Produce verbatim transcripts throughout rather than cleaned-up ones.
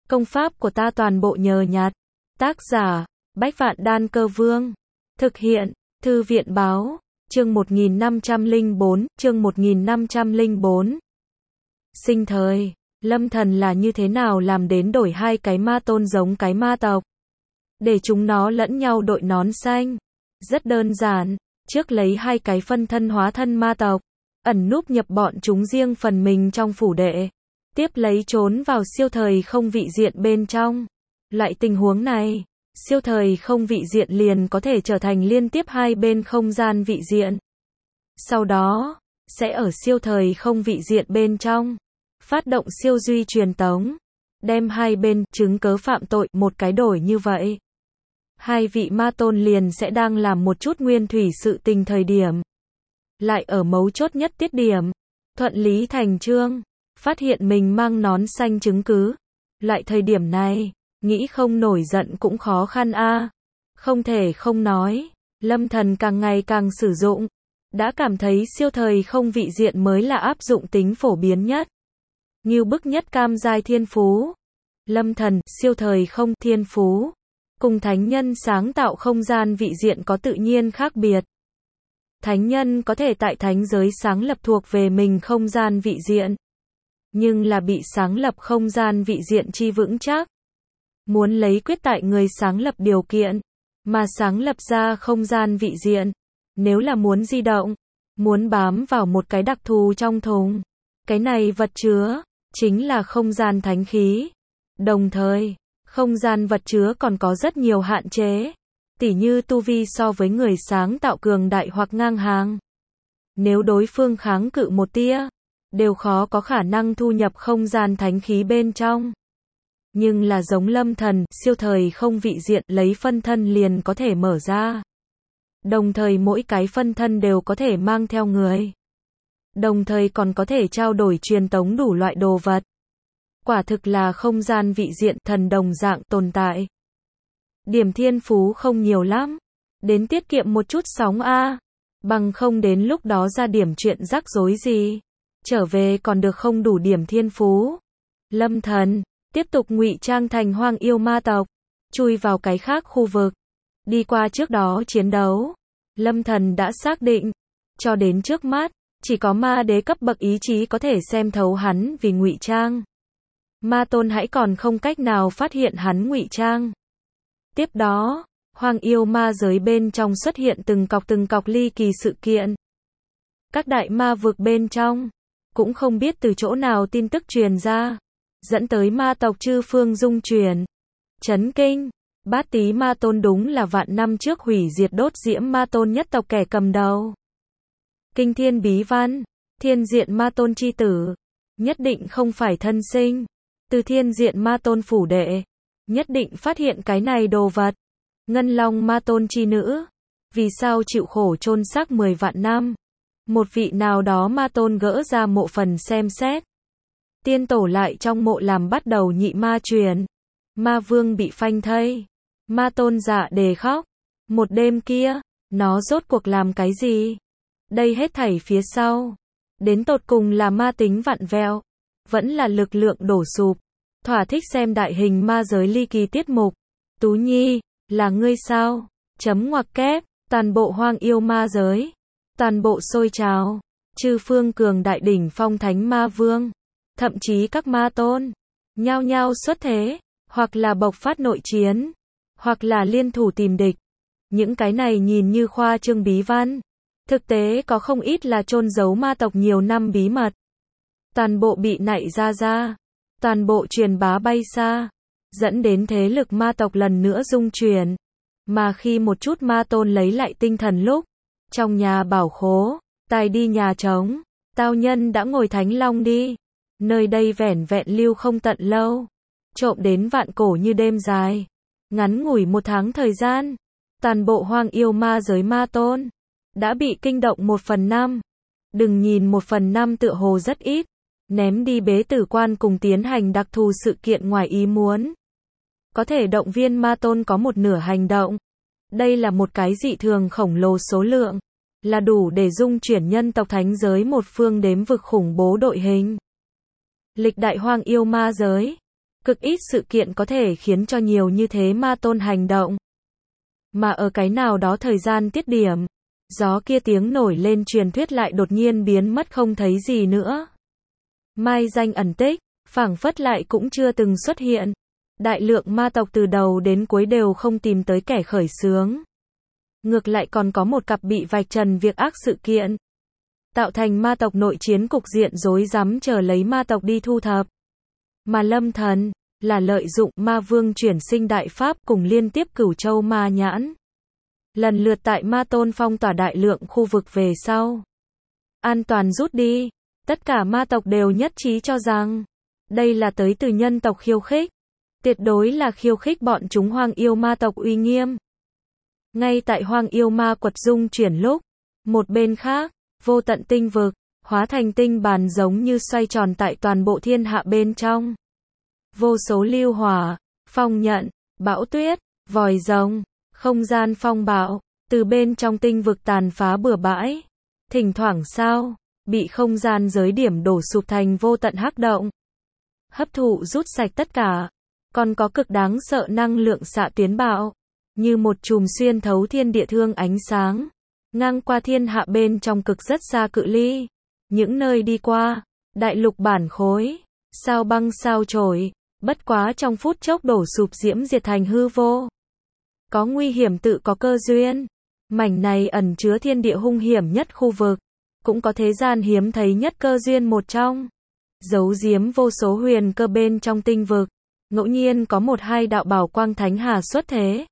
Công pháp của ta toàn bộ nhờ nhặt. Tác giả, Bách Vạn Đan Cơ Vương. Thực hiện, Thư viện Báo. Chương một nghìn năm trăm lẻ bốn, chương một nghìn năm trăm lẻ bốn. Sinh thời, Lâm Thần là như thế nào làm đến đổi hai cái ma tôn giống cái ma tộc, để chúng nó lẫn nhau đội nón xanh? Rất đơn giản, trước lấy hai cái phân thân hóa thân ma tộc, ẩn núp nhập bọn chúng riêng phần mình trong phủ đệ, tiếp lấy trốn vào siêu thời không vị diện bên trong. Loại tình huống này, siêu thời không vị diện liền có thể trở thành liên tiếp hai bên không gian vị diện. Sau đó, sẽ ở siêu thời không vị diện bên trong, phát động siêu duy truyền tống, đem hai bên chứng cớ phạm tội một cái đổi như vậy. Hai vị ma tôn liền sẽ đang làm một chút nguyên thủy sự tình thời điểm, lại ở mấu chốt nhất tiết điểm, thuận lý thành chương, phát hiện mình mang nón xanh chứng cứ. Loại thời điểm này, nghĩ không nổi giận cũng khó khăn a. À. Không thể không nói, Lâm Thần càng ngày càng sử dụng, đã cảm thấy siêu thời không vị diện mới là áp dụng tính phổ biến nhất, ngưu bức nhất cam giai thiên phú. Lâm Thần, siêu thời không thiên phú, cùng thánh nhân sáng tạo không gian vị diện có tự nhiên khác biệt. Thánh nhân có thể tại thánh giới sáng lập thuộc về mình không gian vị diện, nhưng là bị sáng lập không gian vị diện chi vững chắc. Muốn lấy quyết tại người sáng lập điều kiện, mà sáng lập ra không gian vị diện. Nếu là muốn di động, muốn bám vào một cái đặc thù trong thùng, cái này vật chứa, chính là không gian thánh khí. Đồng thời, không gian vật chứa còn có rất nhiều hạn chế, tỉ như tu vi so với người sáng tạo cường đại hoặc ngang hàng. Nếu đối phương kháng cự một tia, đều khó có khả năng thu nhập không gian thánh khí bên trong. Nhưng là giống Lâm Thần, siêu thời không vị diện, lấy phân thân liền có thể mở ra. Đồng thời mỗi cái phân thân đều có thể mang theo người. Đồng thời còn có thể trao đổi truyền tống đủ loại đồ vật. Quả thực là không gian vị diện thần đồng dạng tồn tại. Điểm thiên phú không nhiều lắm, đến tiết kiệm một chút sóng a, bằng không đến lúc đó ra điểm chuyện rắc rối gì, trở về còn được không đủ điểm thiên phú. Lâm Thần tiếp tục ngụy trang thành hoang yêu ma tộc, chui vào cái khác khu vực. Đi qua trước đó chiến đấu, Lâm Thần đã xác định, cho đến trước mắt, chỉ có ma đế cấp bậc ý chí có thể xem thấu hắn vì ngụy trang. Ma tôn hãy còn không cách nào phát hiện hắn ngụy trang. Tiếp đó, hoang yêu ma giới bên trong xuất hiện từng cọc từng cọc ly kỳ sự kiện. Các đại ma vực bên trong, cũng không biết từ chỗ nào tin tức truyền ra, dẫn tới ma tộc chư phương dung chuyển, chấn kinh. Bát Tý ma tôn đúng là vạn năm trước hủy diệt đốt diễm ma tôn nhất tộc kẻ cầm đầu. Kinh thiên bí văn, thiên diện ma tôn chi tử, nhất định không phải thân sinh, từ thiên diện ma tôn phủ đệ, nhất định phát hiện cái này đồ vật. Ngân long ma tôn chi nữ, vì sao chịu khổ chôn xác mười vạn năm? Một vị nào đó ma tôn gỡ ra mộ phần xem xét. Tiên tổ lại trong mộ làm bắt đầu nhị ma truyền. Ma vương bị phanh thây. Ma tôn dạ đề khóc. Một đêm kia, nó rốt cuộc làm cái gì? Đây hết thảy phía sau, đến tột cùng là ma tính vặn vẹo, vẫn là lực lượng đổ sụp. Thỏa thích xem đại hình ma giới ly kỳ tiết mục. Tú Nhi, là ngươi sao? Chấm ngoặc kép, toàn bộ hoang yêu ma giới, toàn bộ sôi trào, chư phương cường đại đỉnh phong thánh ma vương, thậm chí các ma tôn, nhao nhao xuất thế, hoặc là bộc phát nội chiến, hoặc là liên thủ tìm địch. Những cái này nhìn như khoa trương bí văn, thực tế có không ít là chôn giấu ma tộc nhiều năm bí mật. Toàn bộ bị nạy ra ra, toàn bộ truyền bá bay xa, dẫn đến thế lực ma tộc lần nữa dung chuyển. Mà khi một chút ma tôn lấy lại tinh thần lúc, trong nhà bảo khố, tài đi nhà trống, tao nhân đã ngồi thánh long đi. Nơi đây vẻn vẹn lưu không tận lâu, trộm đến vạn cổ như đêm dài. Ngắn ngủi một tháng thời gian, toàn bộ hoang yêu ma giới ma tôn đã bị kinh động một phần năm. Đừng nhìn một phần năm tựa hồ rất ít, ném đi bế tử quan cùng tiến hành đặc thù sự kiện ngoài ý muốn, có thể động viên ma tôn có một nửa hành động. Đây là một cái dị thường khổng lồ số lượng, là đủ để dung chuyển nhân tộc thánh giới một phương đếm vực khủng bố đội hình. Lịch đại hoang yêu ma giới, Cực ít sự kiện có thể khiến cho nhiều như thế ma tôn hành động. Mà ở cái nào đó thời gian tiết điểm, gió kia tiếng nổi lên truyền thuyết lại đột nhiên biến mất không thấy gì nữa. Mai danh ẩn tích, phảng phất lại cũng chưa từng xuất hiện. Đại lượng ma tộc từ đầu đến cuối đều không tìm tới kẻ khởi xướng. Ngược lại còn có một cặp bị vạch trần việc ác sự kiện. Tạo thành ma tộc nội chiến cục diện rối rắm chờ lấy ma tộc đi thu thập. Mà Lâm Thần là lợi dụng ma vương chuyển sinh đại pháp cùng liên tiếp cửu châu ma nhãn. Lần lượt tại ma tôn phong tỏa đại lượng khu vực về sau. An toàn rút đi. Tất cả ma tộc đều nhất trí cho rằng đây là tới từ nhân tộc khiêu khích. Tuyệt đối là khiêu khích bọn chúng hoang yêu ma tộc uy nghiêm. Ngay tại hoang yêu ma quật dung chuyển lúc, một bên khác, vô tận tinh vực, hóa thành tinh bàn giống như xoay tròn tại toàn bộ thiên hạ bên trong. Vô số lưu hỏa, phong nhận, bão tuyết, vòi rồng, không gian phong bạo, từ bên trong tinh vực tàn phá bừa bãi. Thỉnh thoảng sao, bị không gian giới điểm đổ sụp thành vô tận hắc động. Hấp thụ rút sạch tất cả. Còn có cực đáng sợ năng lượng xạ tuyến bạo. Như một chùm xuyên thấu thiên địa thương ánh sáng. Ngang qua thiên hạ bên trong cực rất xa cự ly. Những nơi đi qua, đại lục bản khối, sao băng sao chổi, bất quá trong phút chốc đổ sụp diễm diệt thành hư vô. Có nguy hiểm tự có cơ duyên. Mảnh này ẩn chứa thiên địa hung hiểm nhất khu vực. Cũng có thế gian hiếm thấy nhất cơ duyên một trong. Giấu giếm vô số huyền cơ bên trong tinh vực. Ngẫu nhiên có một hai đạo bảo quang thánh hà xuất thế.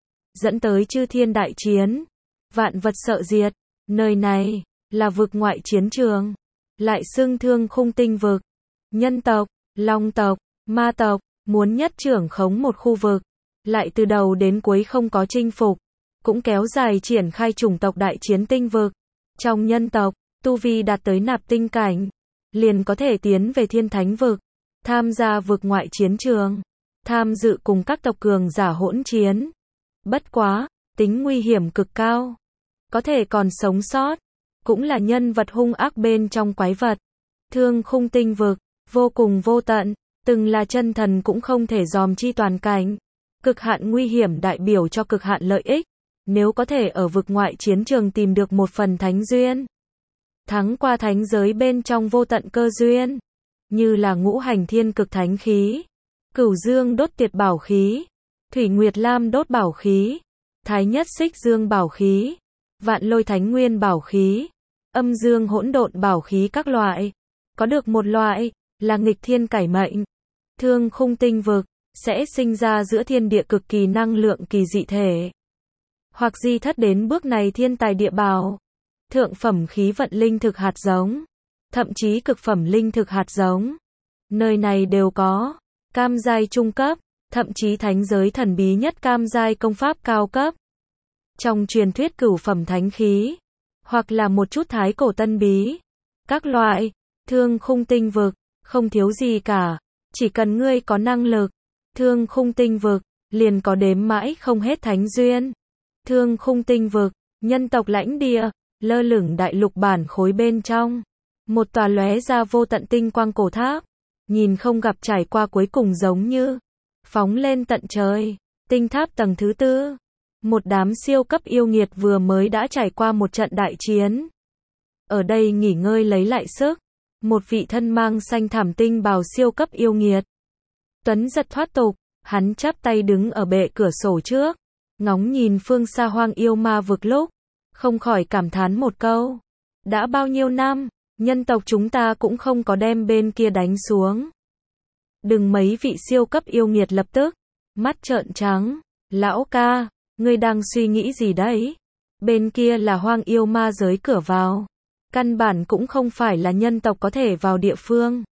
Dẫn tới chư thiên đại chiến. Vạn vật sợ diệt. Nơi này là vực ngoại chiến trường. Lại xưng thương khung tinh vực. Nhân tộc, long tộc, ma tộc, muốn nhất trưởng khống một khu vực. Lại từ đầu đến cuối không có chinh phục. Cũng kéo dài triển khai chủng tộc đại chiến tinh vực. Trong nhân tộc, tu vi đạt tới nạp tinh cảnh. Liền có thể tiến về thiên thánh vực. Tham gia vực ngoại chiến trường. Tham dự cùng các tộc cường giả hỗn chiến. Bất quá, tính nguy hiểm cực cao. Có thể còn sống sót. Cũng là nhân vật hung ác bên trong quái vật. Thương khung tinh vực, vô cùng vô tận. Từng là chân thần cũng không thể dòm chi toàn cảnh. Cực hạn nguy hiểm đại biểu cho cực hạn lợi ích. Nếu có thể ở vực ngoại chiến trường tìm được một phần thánh duyên. Thắng qua thánh giới bên trong vô tận cơ duyên. Như là ngũ hành thiên cực thánh khí. Cửu dương đốt tiệt bảo khí. Thủy nguyệt lam đốt bảo khí. Thái nhất xích dương bảo khí. Vạn lôi thánh nguyên bảo khí. Âm dương hỗn độn bảo khí các loại. Có được một loại, là nghịch thiên cải mệnh. Thương khung tinh vực, sẽ sinh ra giữa thiên địa cực kỳ năng lượng kỳ dị thể. Hoặc di thất đến bước này thiên tài địa bảo. Thượng phẩm khí vận linh thực hạt giống. Thậm chí cực phẩm linh thực hạt giống. Nơi này đều có. Cam giai trung cấp. Thậm chí thánh giới thần bí nhất cam giai công pháp cao cấp. Trong truyền thuyết cửu phẩm thánh khí. Hoặc là một chút thái cổ tân bí. Các loại. Thương khung tinh vực. Không thiếu gì cả. Chỉ cần ngươi có năng lực. Thương khung tinh vực. Liền có đếm mãi không hết thánh duyên. Thương khung tinh vực. Nhân tộc lãnh địa. Lơ lửng đại lục bản khối bên trong. Một tòa lóe ra vô tận tinh quang cổ tháp. Nhìn không gặp trải qua cuối cùng giống như. Phóng lên tận trời. Tinh tháp tầng thứ tư. Một đám siêu cấp yêu nghiệt vừa mới đã trải qua một trận đại chiến. Ở đây nghỉ ngơi lấy lại sức. Một vị thân mang xanh thảm tinh bào siêu cấp yêu nghiệt. Tuấn giật thoát tục. Hắn chắp tay đứng ở bệ cửa sổ trước. Ngóng nhìn phương xa hoang yêu ma vực lúc. Không khỏi cảm thán một câu. Đã bao nhiêu năm, nhân tộc chúng ta cũng không có đem bên kia đánh xuống. Đừng mấy vị siêu cấp yêu nghiệt lập tức. Mắt trợn trắng. Lão ca, ngươi đang suy nghĩ gì đấy? Bên kia là hoang yêu ma giới cửa vào. Căn bản cũng không phải là nhân tộc có thể vào địa phương.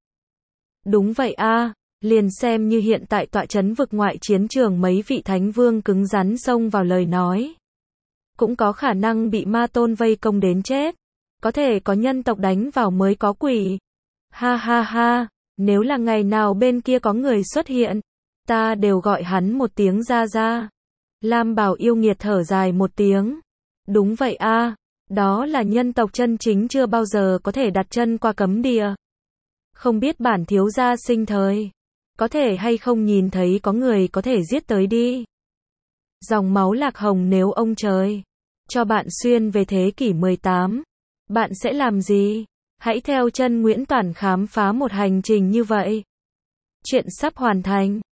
Đúng vậy a, liền xem như hiện tại tọa trấn vực ngoại chiến trường mấy vị thánh vương cứng rắn xông vào lời nói. Cũng có khả năng bị ma tôn vây công đến chết. Có thể có nhân tộc đánh vào mới có quỷ. Ha ha ha, nếu là ngày nào bên kia có người xuất hiện, ta đều gọi hắn một tiếng ra ra. Lam bào yêu nghiệt thở dài một tiếng. Đúng vậy a, đó là nhân tộc chân chính chưa bao giờ có thể đặt chân qua cấm địa. Không biết bản thiếu gia sinh thời, Có thể hay không nhìn thấy có người có thể giết tới đi. Dòng máu lạc hồng nếu ông trời cho bạn xuyên về thế kỷ mười tám, bạn sẽ làm gì? Hãy theo chân Nguyễn Toản khám phá một hành trình như vậy. Chuyện sắp hoàn thành.